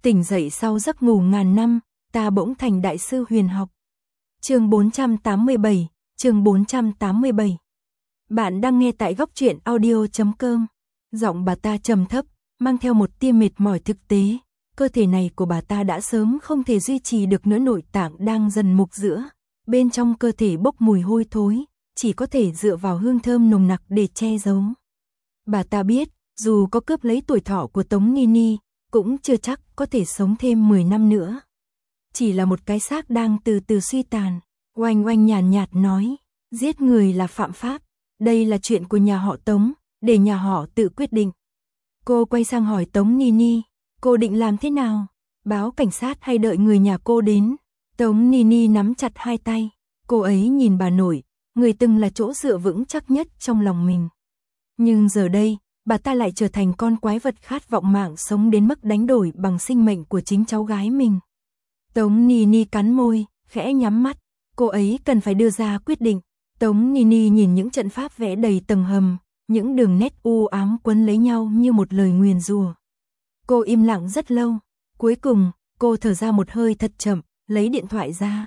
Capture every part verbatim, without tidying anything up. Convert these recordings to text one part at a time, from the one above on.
Tỉnh dậy sau giấc ngủ ngàn năm, ta bỗng thành đại sư huyền học. Chương bốn trăm tám mươi bảy, chương bốn trăm tám mươi bảy. Bạn đang nghe tại góc truyện audio chấm com. Giọng bà ta trầm thấp, mang theo một tia mệt mỏi thực tế. Cơ thể này của bà ta đã sớm không thể duy trì được nữa, nội tạng đang dần mục rữa. Bên trong cơ thể bốc mùi hôi thối, chỉ có thể dựa vào hương thơm nồng nặc để che giấu. Bà ta biết, dù có cướp lấy tuổi thọ của Tống Ni Ni, cũng chưa chắc có thể sống thêm mười năm nữa. Chỉ là một cái xác đang từ từ suy tàn. Oanh Oanh nhàn nhạt nói, giết người là phạm pháp, đây là chuyện của nhà họ Tống, để nhà họ tự quyết định. Cô quay sang hỏi Tống Ni Ni, cô định làm thế nào? Báo cảnh sát hay đợi người nhà cô đến? Tống Ni Ni nắm chặt hai tay, cô ấy nhìn bà nội, người từng là chỗ dựa vững chắc nhất trong lòng mình. Nhưng giờ đây, bà ta lại trở thành con quái vật khát vọng mạng sống đến mức đánh đổi bằng sinh mệnh của chính cháu gái mình. Tống Ni Ni cắn môi, khẽ nhắm mắt, cô ấy cần phải đưa ra quyết định. Tống Ni Ni nhìn những trận pháp vẽ đầy tầng hầm, những đường nét u ám quấn lấy nhau như một lời nguyền rủa. Cô im lặng rất lâu, cuối cùng, cô thở ra một hơi thật chậm, lấy điện thoại ra.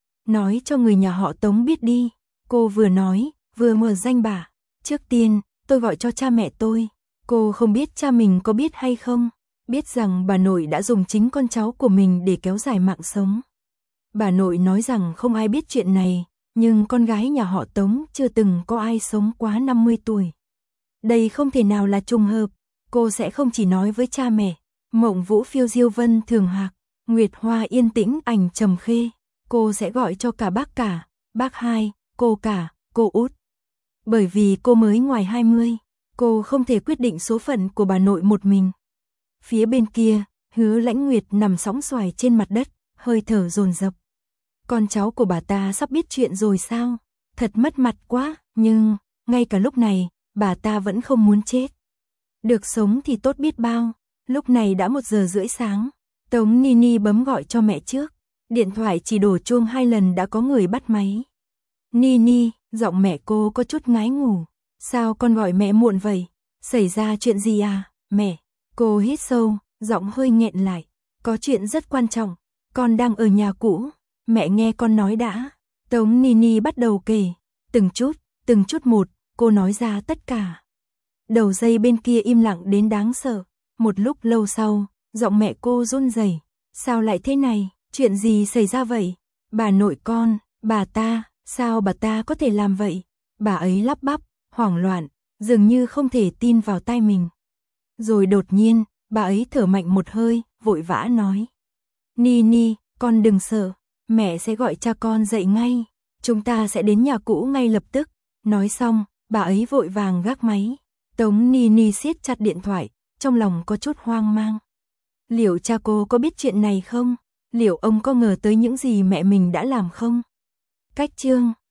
Nói cho người nhà họ Tống biết đi, cô vừa nói, vừa mở danh bạ. Trước tiên, tôi gọi cho cha mẹ tôi. Cô không biết cha mình có biết hay không, biết rằng bà nội đã dùng chính con cháu của mình để kéo dài mạng sống. Bà nội nói rằng không ai biết chuyện này, nhưng con gái nhà họ Tống chưa từng có ai sống quá năm mươi tuổi. Đây không thể nào là trùng hợp, cô sẽ không chỉ nói với cha mẹ, Mộng Vũ phiêu diêu vân thường hạc, Nguyệt Hoa yên tĩnh ảnh trầm khê, cô sẽ gọi cho cả bác cả, bác hai, cô cả, cô út. Bởi vì cô mới ngoài hai mươi, cô không thể quyết định số phận của bà nội một mình. Phía bên kia, Hứa Lãnh Nguyệt nằm sóng xoài trên mặt đất, hơi thở dồn dập. Con cháu của bà ta sắp biết chuyện rồi sao? Thật mất mặt quá, nhưng, ngay cả lúc này, bà ta vẫn không muốn chết. Được sống thì tốt biết bao. Lúc này đã một giờ rưỡi sáng, Tống Ni Ni bấm gọi cho mẹ trước. Điện thoại chỉ đổ chuông hai lần đã có người bắt máy. Ni Ni, giọng mẹ cô có chút ngái ngủ. Sao con gọi mẹ muộn vậy? Xảy ra chuyện gì à, mẹ? Cô hít sâu, giọng hơi nghẹn lại. Có chuyện rất quan trọng, con đang ở nhà cũ. Mẹ nghe con nói đã. Tống Ni Ni bắt đầu kể. Từng chút, từng chút một, cô nói ra tất cả. Đầu dây bên kia im lặng đến đáng sợ. Một lúc lâu sau, giọng mẹ cô run rẩy. Sao lại thế này? Chuyện gì xảy ra vậy? Bà nội con, bà ta, sao bà ta có thể làm vậy? Bà ấy lắp bắp, hoảng loạn, dường như không thể tin vào tai mình. Rồi đột nhiên, bà ấy thở mạnh một hơi, vội vã nói. Ni Ni, con đừng sợ, mẹ sẽ gọi cha con dậy ngay. Chúng ta sẽ đến nhà cũ ngay lập tức. Nói xong, bà ấy vội vàng gác máy. Tống Ni Ni siết chặt điện thoại, trong lòng có chút hoang mang. Liệu cha cô có biết chuyện này không? Liệu ông có ngờ tới những gì mẹ mình đã làm không? Cách chương